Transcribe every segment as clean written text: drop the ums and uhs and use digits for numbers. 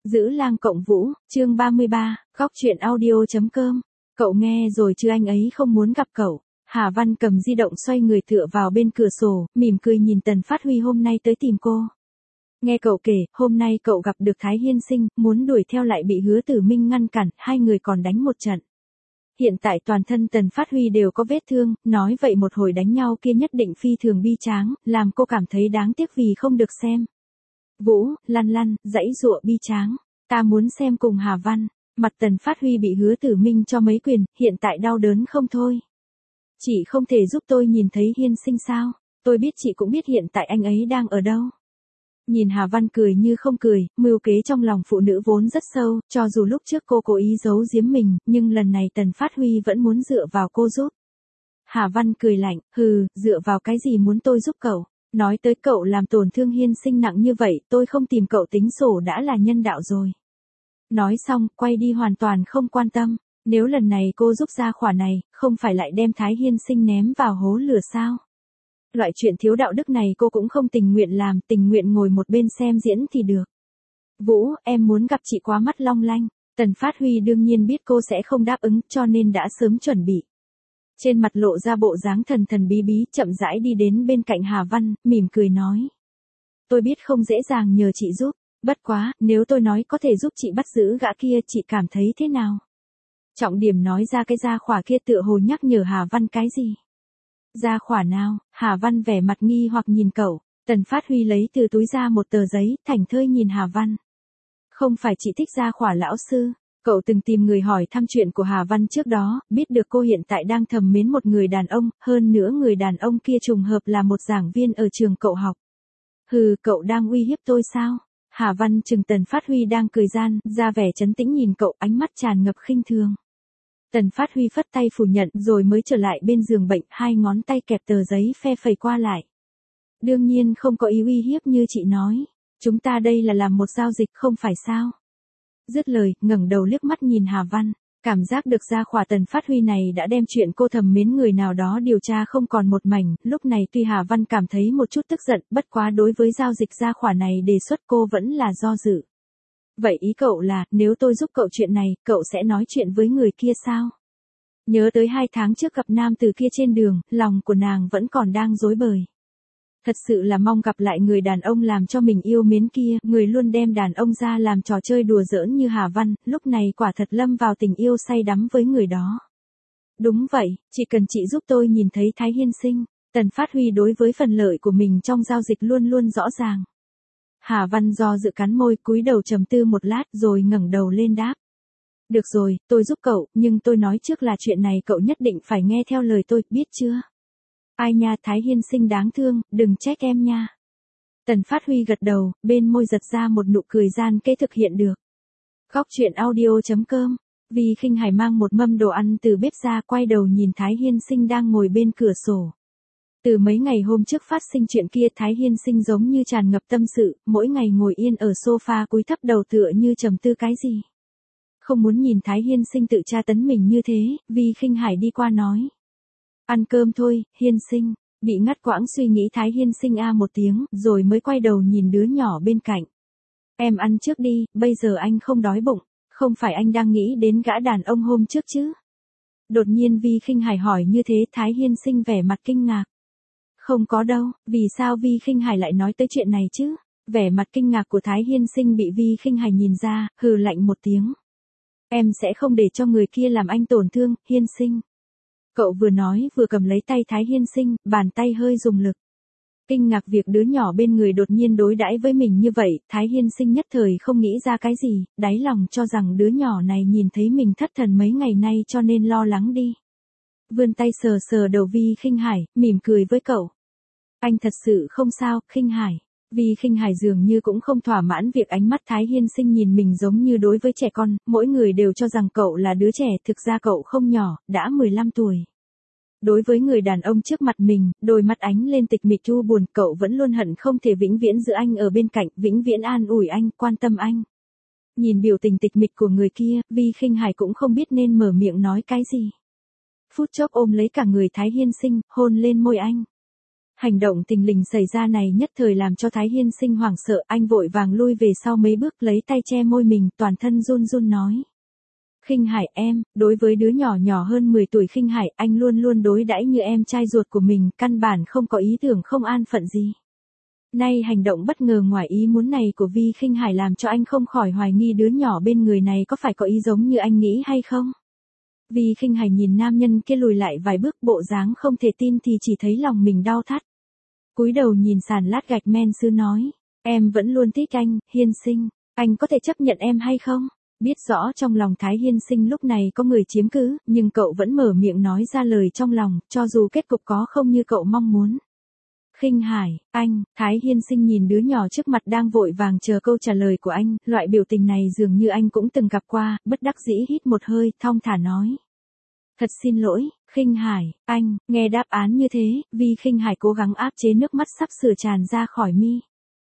Giữ lang cộng vũ, chương 33, góc truyện audio.com. Cậu nghe rồi chứ anh ấy không muốn gặp cậu. Hà Văn cầm di động xoay người tựa vào bên cửa sổ, mỉm cười nhìn Tần Phát Huy hôm nay tới tìm cô. Nghe cậu kể, hôm nay cậu gặp được Thái Hiên Sinh, muốn đuổi theo lại bị Hứa Tử Minh ngăn cản, hai người còn đánh một trận. Hiện tại toàn thân Tần Phát Huy đều có vết thương, nói vậy một hồi đánh nhau kia nhất định phi thường bi tráng, làm cô cảm thấy đáng tiếc vì không được xem. Vũ, lăn lăn, dãy dụa bi tráng. Ta muốn xem cùng Hà Văn. Mặt Tần Phát Huy bị Hứa Tử Minh cho mấy quyền, hiện tại đau đớn không thôi. Chị không thể giúp tôi nhìn thấy Hiên Sinh sao? Tôi biết chị cũng biết hiện tại anh ấy đang ở đâu. Nhìn Hà Văn cười như không cười, mưu kế trong lòng phụ nữ vốn rất sâu, cho dù lúc trước cô cố ý giấu giếm mình, nhưng lần này Tần Phát Huy vẫn muốn dựa vào cô giúp. Hà Văn cười lạnh, dựa vào cái gì muốn tôi giúp cậu? Nói tới cậu làm tổn thương Hiên Sinh nặng như vậy, tôi không tìm cậu tính sổ đã là nhân đạo rồi. Nói xong, quay đi hoàn toàn không quan tâm. Nếu lần này cô giúp ra khỏa này, không phải lại đem Thái Hiên Sinh ném vào hố lửa sao? Loại chuyện thiếu đạo đức này cô cũng không tình nguyện làm, tình nguyện ngồi một bên xem diễn thì được. Vũ, em muốn gặp chị quá mắt long lanh. Tần Phát Huy đương nhiên biết cô sẽ không đáp ứng, cho nên đã sớm chuẩn bị. Trên mặt lộ ra bộ dáng thần thần bí bí, chậm rãi đi đến bên cạnh Hà Văn, mỉm cười nói. Tôi biết không dễ dàng nhờ chị giúp, bất quá, nếu tôi nói có thể giúp chị bắt giữ gã kia chị cảm thấy thế nào? Trọng điểm nói ra cái gia khỏa kia tựa hồ nhắc nhở Hà Văn cái gì? Gia khỏa nào? Hà Văn vẻ mặt nghi hoặc nhìn cậu, Tần Phát Huy lấy từ túi ra một tờ giấy, thảnh thơi nhìn Hà Văn. Không phải chị thích gia khỏa lão sư? Cậu từng tìm người hỏi thăm chuyện của Hà Văn trước đó, biết được cô hiện tại đang thầm mến một người đàn ông, hơn nữa người đàn ông kia trùng hợp là một giảng viên ở trường cậu học. Cậu đang uy hiếp tôi sao? Hà Văn chừng Tần Phát Huy đang cười gian, ra vẻ trấn tĩnh nhìn cậu, ánh mắt tràn ngập khinh thường. Tần Phát Huy phất tay phủ nhận rồi mới trở lại bên giường bệnh, hai ngón tay kẹp tờ giấy phe phẩy qua lại. Đương nhiên không có ý uy hiếp như chị nói. Chúng ta đây là làm một giao dịch không phải sao? Dứt lời, ngẩng đầu liếc mắt nhìn Hà Văn, cảm giác được gia khỏa Tần Phát Huy này đã đem chuyện cô thầm mến người nào đó điều tra không còn một mảnh, lúc này tuy Hà Văn cảm thấy một chút tức giận, bất quá đối với giao dịch gia khỏa này đề xuất cô vẫn là do dự. Vậy ý cậu là, nếu tôi giúp cậu chuyện này, cậu sẽ nói chuyện với người kia sao? Nhớ tới 2 tháng trước gặp nam từ kia trên đường, lòng của nàng vẫn còn đang rối bời. Thật sự là mong gặp lại người đàn ông làm cho mình yêu mến kia, người luôn đem đàn ông ra làm trò chơi đùa giỡn như Hà Văn, lúc này quả thật lâm vào tình yêu say đắm với người đó. Đúng vậy, chỉ cần chị giúp tôi nhìn thấy Thái Hiên Sinh. Tần Phát Huy đối với phần lợi của mình trong giao dịch luôn luôn rõ ràng. Hà Văn do dự cắn môi, cúi đầu trầm tư một lát rồi ngẩng đầu lên đáp. Được rồi, tôi giúp cậu, nhưng tôi nói trước là chuyện này cậu nhất định phải nghe theo lời tôi, biết chưa? Ai nha, Thái Hiên Sinh đáng thương, đừng trách em nha. Tần Phát Huy gật đầu, bên môi giật ra một nụ cười gian kế thực hiện được. Góc truyện audio.com. Vi Khinh Hải mang một mâm đồ ăn từ bếp ra, quay đầu nhìn Thái Hiên Sinh đang ngồi bên cửa sổ. Từ mấy ngày hôm trước phát sinh chuyện kia, Thái Hiên Sinh giống như tràn ngập tâm sự, mỗi ngày ngồi yên ở sofa cúi thấp đầu tựa như trầm tư cái gì. Không muốn nhìn Thái Hiên Sinh tự tra tấn mình như thế, Vi Khinh Hải đi qua nói. Ăn cơm thôi, Hiên Sinh. Bị ngắt quãng suy nghĩ Thái Hiên Sinh một tiếng, rồi mới quay đầu nhìn đứa nhỏ bên cạnh. Em ăn trước đi, bây giờ anh không đói bụng. Không phải anh đang nghĩ đến gã đàn ông hôm trước chứ? Đột nhiên Vi Khinh Hải hỏi như thế, Thái Hiên Sinh vẻ mặt kinh ngạc. Không có đâu, vì sao Vi Khinh Hải lại nói tới chuyện này chứ? Vẻ mặt kinh ngạc của Thái Hiên Sinh bị Vi Khinh Hải nhìn ra, hừ lạnh một tiếng. Em sẽ không để cho người kia làm anh tổn thương, Hiên Sinh. Cậu vừa nói vừa cầm lấy tay Thái Hiên Sinh, bàn tay hơi dùng lực. Kinh ngạc việc đứa nhỏ bên người đột nhiên đối đãi với mình như vậy, Thái Hiên Sinh nhất thời không nghĩ ra cái gì, đáy lòng cho rằng đứa nhỏ này nhìn thấy mình thất thần mấy ngày nay cho nên lo lắng đi. Vươn tay sờ sờ đầu Vi Khinh Hải, mỉm cười với cậu. Anh thật sự không sao, Khinh Hải. Vi Khinh Hải dường như cũng không thỏa mãn việc ánh mắt Thái Hiên Sinh nhìn mình giống như đối với trẻ con, mỗi người đều cho rằng cậu là đứa trẻ, thực ra cậu không nhỏ, đã 15 tuổi. Đối với người đàn ông trước mặt mình, đôi mắt ánh lên tịch mịch u buồn, cậu vẫn luôn hận không thể vĩnh viễn giữ anh ở bên cạnh, vĩnh viễn an ủi anh, quan tâm anh. Nhìn biểu tình tịch mịch của người kia, Vi Khinh Hải cũng không biết nên mở miệng nói cái gì. Phút chốc ôm lấy cả người Thái Hiên Sinh, hôn lên môi anh. Hành động thình lình xảy ra này nhất thời làm cho Thái Hiên Sinh hoảng sợ, anh vội vàng lui về sau mấy bước lấy tay che môi mình, toàn thân run run nói. Khinh Hải em, đối với đứa nhỏ nhỏ hơn 10 tuổi Khinh Hải, anh luôn luôn đối đãi như em trai ruột của mình, căn bản không có ý tưởng không an phận gì. Nay hành động bất ngờ ngoài ý muốn này của Vi Khinh Hải làm cho anh không khỏi hoài nghi đứa nhỏ bên người này có phải có ý giống như anh nghĩ hay không. Vi Khinh Hải nhìn nam nhân kia lùi lại vài bước, bộ dáng không thể tin thì chỉ thấy lòng mình đau thắt. Cúi đầu nhìn sàn lát gạch men sứ nói, em vẫn luôn thích anh, Hiên Sinh, anh có thể chấp nhận em hay không? Biết rõ trong lòng Thái Hiên Sinh lúc này có người chiếm cứ, nhưng cậu vẫn mở miệng nói ra lời trong lòng, cho dù kết cục có không như cậu mong muốn. Khinh Hải, anh, Thái Hiên Sinh nhìn đứa nhỏ trước mặt đang vội vàng chờ câu trả lời của anh, loại biểu tình này dường như anh cũng từng gặp qua, bất đắc dĩ hít một hơi, thong thả nói. Thật xin lỗi, Khinh Hải, anh, nghe đáp án như thế, vì Khinh Hải cố gắng áp chế nước mắt sắp sửa tràn ra khỏi mi.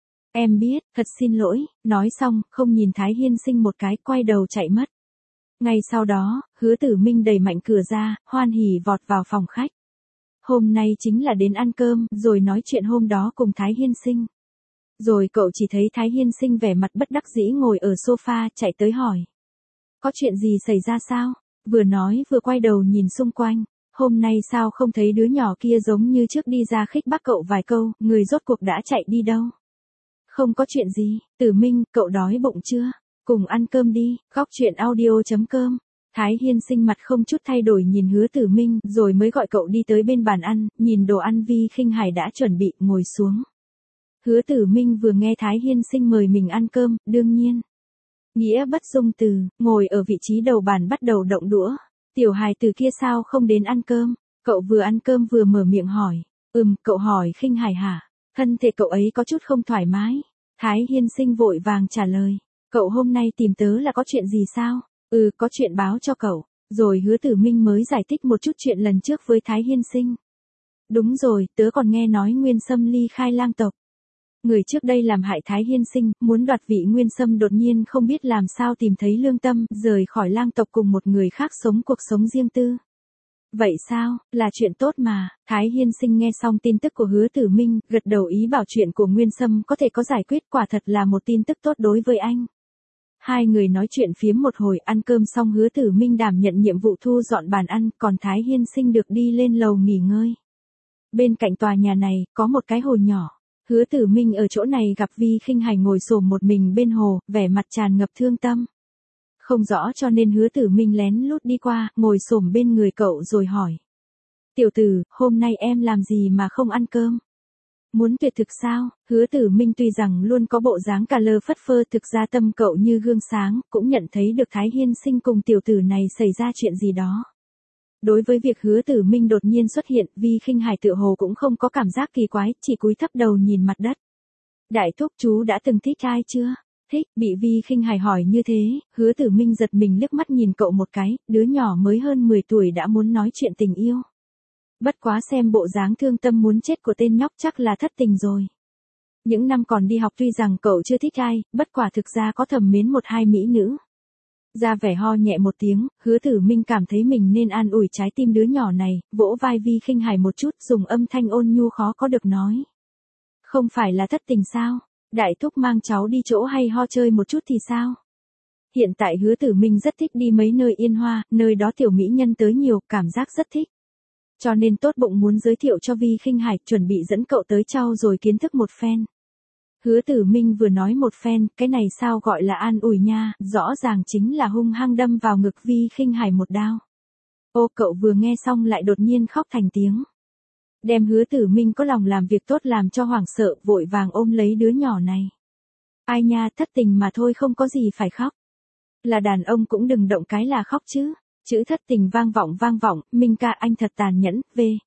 Em biết, thật xin lỗi, nói xong, không nhìn Thái Hiên Sinh một cái, quay đầu chạy mất. Ngay sau đó, Hứa Tử Minh đẩy mạnh cửa ra, hoan hỉ vọt vào phòng khách. Hôm nay chính là đến ăn cơm, rồi nói chuyện hôm đó cùng Thái Hiên Sinh. Rồi cậu chỉ thấy Thái Hiên Sinh vẻ mặt bất đắc dĩ ngồi ở sofa, chạy tới hỏi. Có chuyện gì xảy ra sao? Vừa nói vừa quay đầu nhìn xung quanh. Hôm nay sao không thấy đứa nhỏ kia giống như trước đi ra khích bác cậu vài câu, người rốt cuộc đã chạy đi đâu? Không có chuyện gì, Tử Minh, cậu đói bụng chưa? Cùng ăn cơm đi, góc chuyện audio.com. Thái Hiên Sinh mặt không chút thay đổi nhìn Hứa Tử Minh, rồi mới gọi cậu đi tới bên bàn ăn, nhìn đồ ăn Vi Khinh Hải đã chuẩn bị, ngồi xuống. Hứa Tử Minh vừa nghe Thái Hiên Sinh mời mình ăn cơm, đương nhiên. Nghĩa bất dung từ, ngồi ở vị trí đầu bàn bắt đầu động đũa. Tiểu hài từ kia sao không đến ăn cơm? Cậu vừa ăn cơm vừa mở miệng hỏi. Cậu hỏi Khinh Hải hả? Thân thể cậu ấy có chút không thoải mái. Thái Hiên Sinh vội vàng trả lời. Cậu hôm nay tìm tớ là có chuyện gì sao? Có chuyện báo cho cậu. Rồi Hứa Tử Minh mới giải thích một chút chuyện lần trước với Thái Hiên Sinh. Đúng rồi, tớ còn nghe nói Nguyên Sâm ly khai lang tộc. Người trước đây làm hại Thái Hiên Sinh, muốn đoạt vị Nguyên Sâm đột nhiên không biết làm sao tìm thấy lương tâm, rời khỏi lang tộc cùng một người khác sống cuộc sống riêng tư. Vậy sao, là chuyện tốt mà. Thái Hiên Sinh nghe xong tin tức của Hứa Tử Minh, gật đầu ý bảo chuyện của Nguyên Sâm có thể có giải quyết, quả thật là một tin tức tốt đối với anh. Hai người nói chuyện phiếm một hồi, ăn cơm xong Hứa Tử Minh đảm nhận nhiệm vụ thu dọn bàn ăn, còn Thái Hiên Sinh được đi lên lầu nghỉ ngơi. Bên cạnh tòa nhà này, có một cái hồ nhỏ. Hứa Tử Minh ở chỗ này gặp Vi Khinh Hải ngồi xổm một mình bên hồ, vẻ mặt tràn ngập thương tâm. Không rõ cho nên Hứa Tử Minh lén lút đi qua, ngồi xổm bên người cậu rồi hỏi. Tiểu tử, hôm nay em làm gì mà không ăn cơm? Muốn tuyệt thực sao? Hứa Tử Minh tuy rằng luôn có bộ dáng cà lơ phất phơ, thực ra tâm cậu như gương sáng, cũng nhận thấy được Thái Hiên Sinh cùng tiểu tử này xảy ra chuyện gì đó. Đối với việc Hứa Tử Minh đột nhiên xuất hiện, Vi Khinh Hải tựa hồ cũng không có cảm giác kỳ quái, chỉ cúi thấp đầu nhìn mặt đất. Đại thúc chú đã từng thích ai chưa? Thích, bị Vi Khinh Hải hỏi như thế, Hứa Tử Minh giật mình liếc mắt nhìn cậu một cái, đứa nhỏ mới hơn 10 tuổi đã muốn nói chuyện tình yêu. Bất quá xem bộ dáng thương tâm muốn chết của tên nhóc chắc là thất tình rồi. Những năm còn đi học tuy rằng cậu chưa thích ai, bất quả thực ra có thầm mến một hai mỹ nữ. Ra vẻ ho nhẹ một tiếng, Hứa Tử Minh cảm thấy mình nên an ủi trái tim đứa nhỏ này, vỗ vai Vi Khinh Hải một chút, dùng âm thanh ôn nhu khó có được nói. Không phải là thất tình sao? Đại thúc mang cháu đi chỗ hay ho chơi một chút thì sao? Hiện tại Hứa Tử Minh rất thích đi mấy nơi yên hoa, nơi đó tiểu mỹ nhân tới nhiều, cảm giác rất thích. Cho nên tốt bụng muốn giới thiệu cho Vi Khinh Hải, chuẩn bị dẫn cậu tới trau dồi kiến thức một phen. Hứa Tử Minh vừa nói một phen, cái này sao gọi là an ủi nha, rõ ràng chính là hung hăng đâm vào ngực Vi Khinh Hải một đao. Ô, cậu vừa nghe xong lại đột nhiên khóc thành tiếng. Đem Hứa Tử Minh có lòng làm việc tốt làm cho hoảng sợ, vội vàng ôm lấy đứa nhỏ này. Ai nha, thất tình mà thôi, không có gì phải khóc. Là đàn ông cũng đừng động cái là khóc chứ. Chữ thất tình vang vọng, Minh ca anh thật tàn nhẫn, về.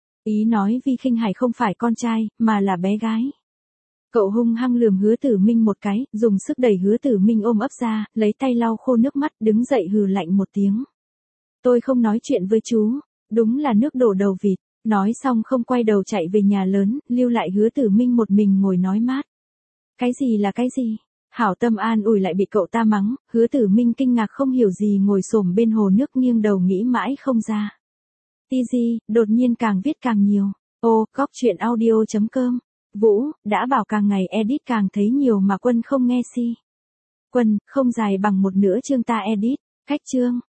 Ý nói Vi Khinh Hải không phải con trai, mà là bé gái. Cậu hung hăng lườm Hứa Tử Minh một cái, dùng sức đẩy Hứa Tử Minh ôm ấp ra, lấy tay lau khô nước mắt, đứng dậy hừ lạnh một tiếng. Tôi không nói chuyện với chú, đúng là nước đổ đầu vịt. Nói xong không quay đầu chạy về nhà lớn, lưu lại Hứa Tử Minh một mình ngồi nói mát. Cái gì là cái gì? Hảo tâm an ủi lại bị cậu ta mắng, Hứa Tử Minh kinh ngạc không hiểu gì ngồi xổm bên hồ nước nghiêng đầu nghĩ mãi không ra. Ti gì, đột nhiên càng viết càng nhiều. Ô, góc chuyện audio.com. Vũ, đã bảo càng ngày edit càng thấy nhiều mà Quân không nghe si. Quân, không dài bằng một nửa chương ta edit. Cách chương.